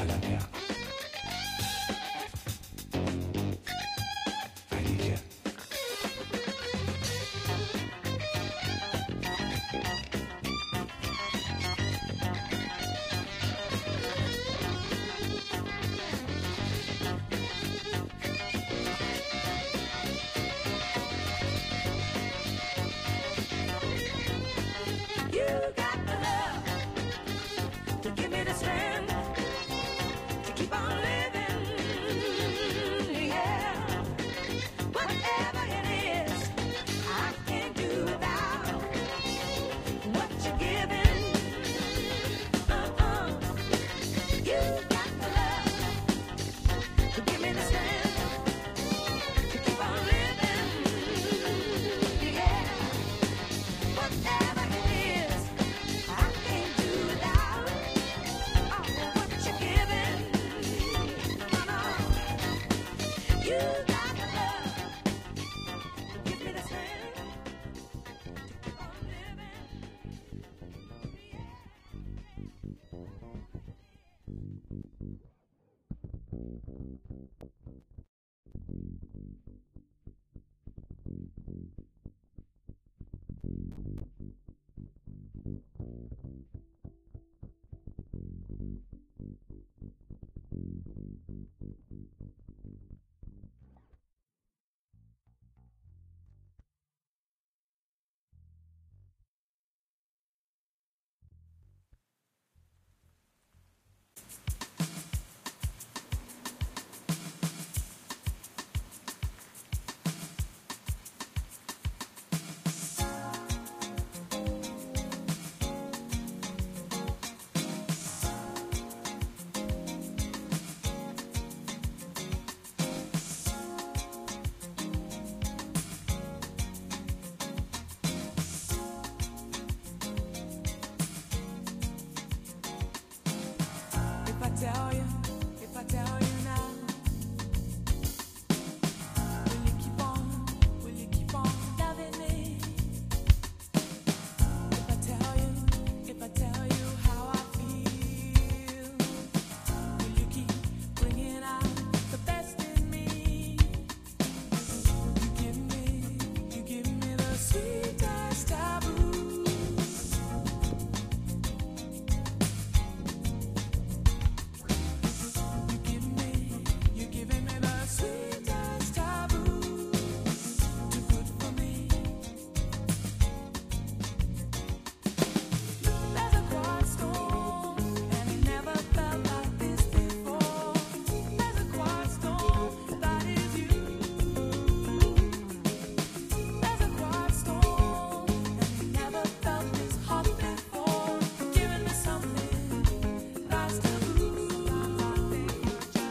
la mia. I need you. You got the love to give me the strength to keep on living. Yeah, whatever it is, I can't do without what you're giving. You got the love to give me the strength to keep on living. Yeah, whatever it is, I can't do without what you're giving. No, no. You got the love. Give me the strength to keep on living. Yeah.